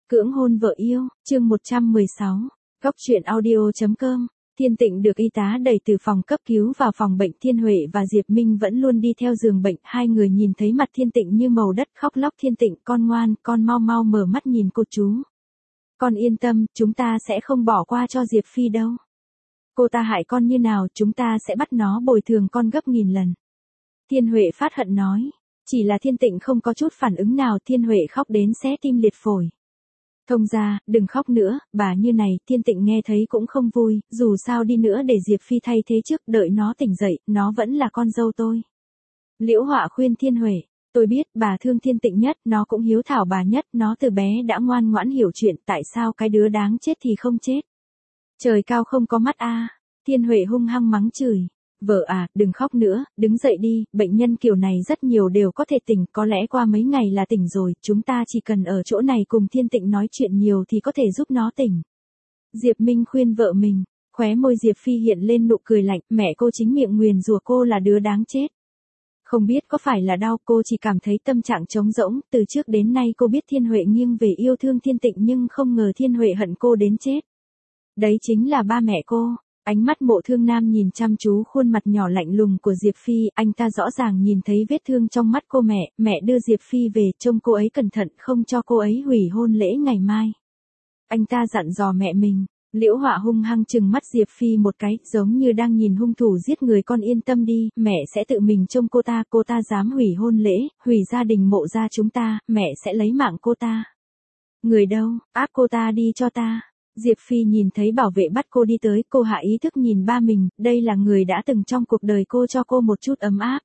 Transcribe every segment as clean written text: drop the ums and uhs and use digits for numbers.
Cưỡng hôn vợ yêu, chương 116. Góc truyện audio.com. Thiên Tịnh được y tá đẩy từ phòng cấp cứu vào phòng bệnh. Thiên Huệ và Diệp Minh vẫn luôn đi theo giường bệnh. Hai người nhìn thấy mặt Thiên Tịnh như màu đất, khóc lóc. Thiên Tịnh, con ngoan, con mau mau mở mắt nhìn cô chú. Con yên tâm, chúng ta sẽ không bỏ qua cho Diệp Phi đâu. Cô ta hại con như nào, chúng ta sẽ bắt nó bồi thường con gấp nghìn lần. Thiên Huệ phát hận nói. Chỉ là Thiên Tịnh không có chút phản ứng nào. Thiên Huệ khóc đến xé tim liệt phổi. Thông ra, đừng khóc nữa, bà như này. Thiên Tịnh nghe thấy cũng không vui, dù sao đi nữa để Diệp Phi thay thế trước, đợi nó tỉnh dậy, nó vẫn là con dâu tôi. Liễu Họa khuyên Thiên Huệ, tôi biết bà thương Thiên Tịnh nhất, nó cũng hiếu thảo bà nhất, nó từ bé đã ngoan ngoãn hiểu chuyện, tại sao cái đứa đáng chết thì không chết. Trời cao không có mắt a. Thiên Huệ hung hăng mắng chửi. Vợ à, đừng khóc nữa, đứng dậy đi, bệnh nhân kiểu này rất nhiều đều có thể tỉnh, có lẽ qua mấy ngày là tỉnh rồi, chúng ta chỉ cần ở chỗ này cùng Thiên Tịnh nói chuyện nhiều thì có thể giúp nó tỉnh. Diệp Minh khuyên vợ mình, khóe môi Diệp Phi hiện lên nụ cười lạnh, mẹ cô chính miệng nguyền rủa cô là đứa đáng chết. Không biết có phải là đau, cô chỉ cảm thấy tâm trạng trống rỗng, từ trước đến nay cô biết Thiên Huệ nghiêng về yêu thương Thiên Tịnh nhưng không ngờ Thiên Huệ hận cô đến chết. Đấy chính là ba mẹ cô. Ánh mắt Mộ Thương Nam nhìn chăm chú khuôn mặt nhỏ lạnh lùng của Diệp Phi, anh ta rõ ràng nhìn thấy vết thương trong mắt cô mẹ đưa Diệp Phi về, trông cô ấy cẩn thận không cho cô ấy hủy hôn lễ ngày mai. Anh ta dặn dò mẹ mình. Liễu Họa hung hăng trừng mắt Diệp Phi một cái, giống như đang nhìn hung thủ giết người. Con yên tâm đi, mẹ sẽ tự mình trông cô ta dám hủy hôn lễ, hủy gia đình Mộ gia chúng ta, mẹ sẽ lấy mạng cô ta. Người đâu, áp cô ta đi cho ta. Diệp Phi nhìn thấy bảo vệ bắt cô đi tới, cô hạ ý thức nhìn ba mình, đây là người đã từng trong cuộc đời cô cho cô một chút ấm áp.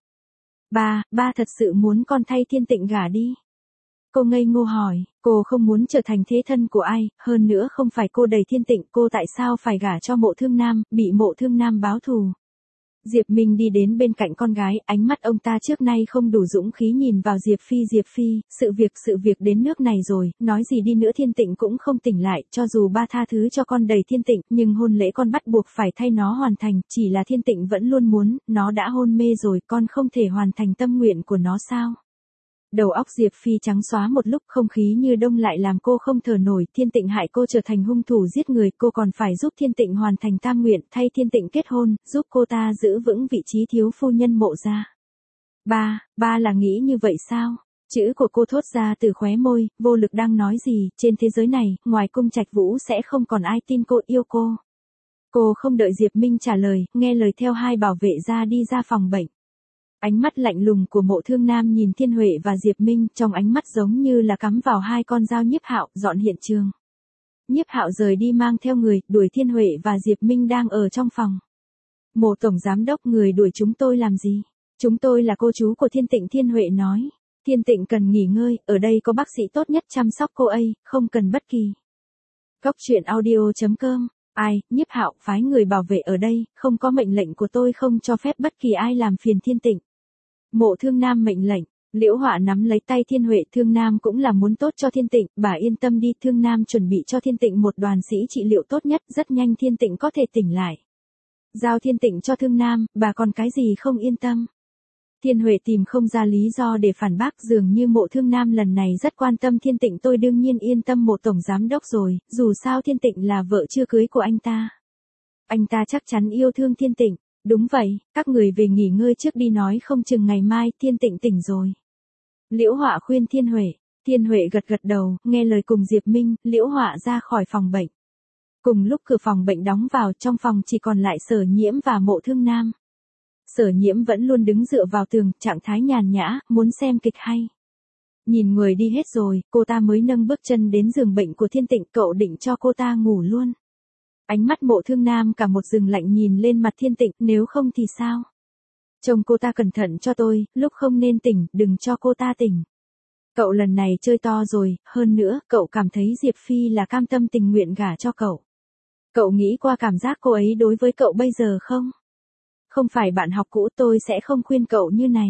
Ba thật sự muốn con thay Thiên Tịnh gả đi. Cô ngây ngô hỏi, cô không muốn trở thành thế thân của ai, hơn nữa không phải cô đẩy Thiên Tịnh, cô tại sao phải gả cho Mộ Thương Nam, bị Mộ Thương Nam báo thù. Diệp Minh đi đến bên cạnh con gái, ánh mắt ông ta trước nay không đủ dũng khí nhìn vào Diệp Phi, sự việc đến nước này rồi, nói gì đi nữa Thiên Tịnh cũng không tỉnh lại, cho dù ba tha thứ cho con đầy Thiên Tịnh, nhưng hôn lễ con bắt buộc phải thay nó hoàn thành, chỉ là Thiên Tịnh vẫn luôn muốn, nó đã hôn mê rồi, con không thể hoàn thành tâm nguyện của nó sao? Đầu óc Diệp Phi trắng xóa một lúc, không khí như đông lại làm cô không thở nổi. Thiên Tịnh hại cô trở thành hung thủ giết người, cô còn phải giúp Thiên Tịnh hoàn thành tam nguyện, thay Thiên Tịnh kết hôn, giúp cô ta giữ vững vị trí thiếu phu nhân Mộ gia. Ba là nghĩ như vậy sao? Chữ của cô thốt ra từ khóe môi, vô lực đang nói gì, trên thế giới này, ngoài Cung Trạch Vũ sẽ không còn ai tin cô yêu cô. Cô không đợi Diệp Minh trả lời, nghe lời theo hai bảo vệ ra đi ra phòng bệnh. Ánh mắt lạnh lùng của Mộ Thương Nam nhìn Thiên Huệ và Diệp Minh, trong ánh mắt giống như là cắm vào hai con dao. Nhiếp Hạo dọn hiện trường. Nhiếp Hạo rời đi mang theo người, đuổi Thiên Huệ và Diệp Minh đang ở trong phòng. Mộ tổng giám đốc, người đuổi chúng tôi làm gì? Chúng tôi là cô chú của Thiên Tịnh. Thiên Huệ nói. Thiên Tịnh cần nghỉ ngơi, ở đây có bác sĩ tốt nhất chăm sóc cô ấy, không cần bất kỳ. Góc truyện audio.com. Ai, Nhiếp Hạo phái người bảo vệ ở đây, không có mệnh lệnh của tôi không cho phép bất kỳ ai làm phiền Thiên Tịnh. Mộ Thương Nam mệnh lệnh. Liễu Họa nắm lấy tay Thiên Huệ, Thương Nam cũng là muốn tốt cho Thiên Tịnh, bà yên tâm đi. Thương Nam chuẩn bị cho Thiên Tịnh một đoàn sĩ trị liệu tốt nhất, rất nhanh Thiên Tịnh có thể tỉnh lại. Giao Thiên Tịnh cho Thương Nam, bà còn cái gì không yên tâm. Thiên Huệ tìm không ra lý do để phản bác, dường như Mộ Thương Nam lần này rất quan tâm Thiên Tịnh. Tôi đương nhiên yên tâm Mộ tổng giám đốc rồi, dù sao Thiên Tịnh là vợ chưa cưới của anh ta. Anh ta chắc chắn yêu thương Thiên Tịnh. Đúng vậy, các người về nghỉ ngơi trước đi, nói không chừng ngày mai Thiên Tịnh tỉnh rồi. Liễu Họa khuyên Thiên Huệ. Thiên Huệ gật đầu, nghe lời cùng Diệp Minh. Liễu Họa ra khỏi phòng bệnh. Cùng lúc cửa phòng bệnh đóng vào, trong phòng chỉ còn lại Sở Nhiễm và Mộ Thương Nam. Sở Nhiễm vẫn luôn đứng dựa vào tường, trạng thái nhàn nhã, muốn xem kịch hay. Nhìn người đi hết rồi, cô ta mới nâng bước chân đến giường bệnh của Thiên Tịnh. Cậu định cho cô ta ngủ luôn. Ánh mắt Mộ Thương Nam cả một rừng lạnh nhìn lên mặt Thiên Tịnh, nếu không thì sao? Chồng cô ta cẩn thận cho tôi, lúc không nên tỉnh, đừng cho cô ta tỉnh. Cậu lần này chơi to rồi, hơn nữa, cậu cảm thấy Diệp Phi là cam tâm tình nguyện gả cho cậu. Cậu nghĩ qua cảm giác cô ấy đối với cậu bây giờ không? Không phải bạn học cũ, tôi sẽ không khuyên cậu như này.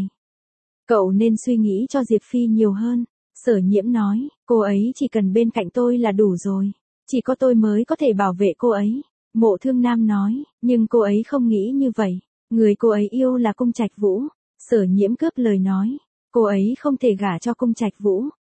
Cậu nên suy nghĩ cho Diệp Phi nhiều hơn. Sở Nhiễm nói, cô ấy chỉ cần bên cạnh tôi là đủ rồi. Chỉ có tôi mới có thể bảo vệ cô ấy. Mộ Thương Nam nói, nhưng cô ấy không nghĩ như vậy. Người cô ấy yêu là Cung Trạch Vũ. Sở Nhiễm cướp lời nói, cô ấy không thể gả cho Cung Trạch Vũ.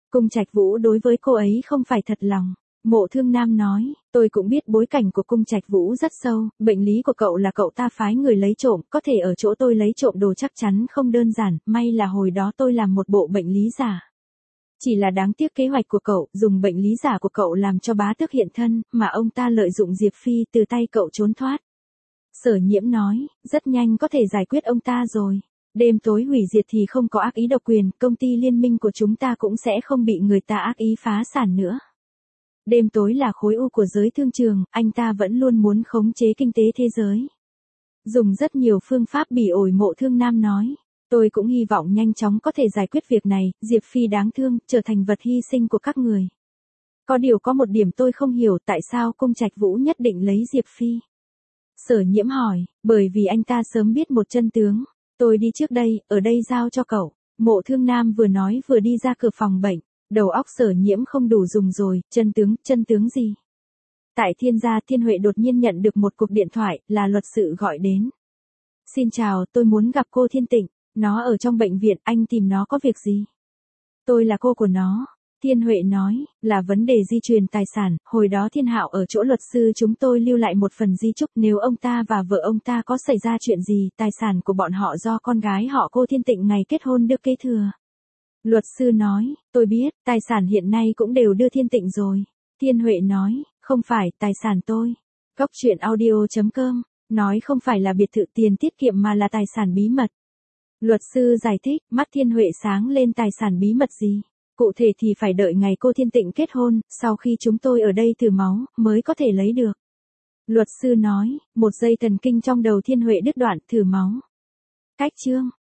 Cung Trạch Vũ đối với cô ấy không phải thật lòng. Mộ Thương Nam nói, tôi cũng biết bối cảnh của Cung Trạch Vũ rất sâu, bệnh lý của cậu là cậu ta phái người lấy trộm, có thể ở chỗ tôi lấy trộm đồ chắc chắn không đơn giản, may là hồi đó tôi làm một bộ bệnh lý giả. Chỉ là đáng tiếc kế hoạch của cậu, dùng bệnh lý giả của cậu làm cho bá tước hiện thân, mà ông ta lợi dụng Diệp Phi từ tay cậu trốn thoát. Sở Nhiễm nói, rất nhanh có thể giải quyết ông ta rồi. Đêm tối hủy diệt thì không có ác ý độc quyền, công ty liên minh của chúng ta cũng sẽ không bị người ta ác ý phá sản nữa. Đêm tối là khối u của giới thương trường, anh ta vẫn luôn muốn khống chế kinh tế thế giới. Dùng rất nhiều phương pháp bỉ ổi. Mộ Thương Nam nói. Tôi cũng hy vọng nhanh chóng có thể giải quyết việc này, Diệp Phi đáng thương, trở thành vật hy sinh của các người. Có điều có một điểm tôi không hiểu, tại sao Cung Trạch Vũ nhất định lấy Diệp Phi? Sở Nhiễm hỏi, bởi vì anh ta sớm biết một chân tướng. Tôi đi trước đây, ở đây giao cho cậu. Mộ Thương Nam vừa nói vừa đi ra cửa phòng bệnh. Đầu óc Sở Nhiễm không đủ dùng rồi, chân tướng gì? Tại Thiên gia, Thiên Huệ đột nhiên nhận được một cuộc điện thoại, là luật sự gọi đến. Xin chào, tôi muốn gặp cô Thiên Tịnh. Nó ở trong bệnh viện, anh tìm nó có việc gì? Tôi là cô của nó. Thiên Huệ nói, là vấn đề di truyền tài sản, hồi đó Thiên Hạo ở chỗ luật sư chúng tôi lưu lại một phần di chúc, nếu ông ta và vợ ông ta có xảy ra chuyện gì, tài sản của bọn họ do con gái họ cô Thiên Tịnh ngày kết hôn được kế thừa. Luật sư nói, tôi biết, tài sản hiện nay cũng đều đưa Thiên Tịnh rồi. Thiên Huệ nói, không phải, tài sản tôi. Góc truyện audio.com, nói không phải là biệt thự tiền tiết kiệm mà là tài sản bí mật. Luật sư giải thích, mắt Thiên Huệ sáng lên, tài sản bí mật gì? Cụ thể thì phải đợi ngày cô Thiên Tịnh kết hôn, sau khi chúng tôi ở đây thử máu, mới có thể lấy được. Luật sư nói, một dây thần kinh trong đầu Thiên Huệ đứt đoạn, thử máu. Cách chương.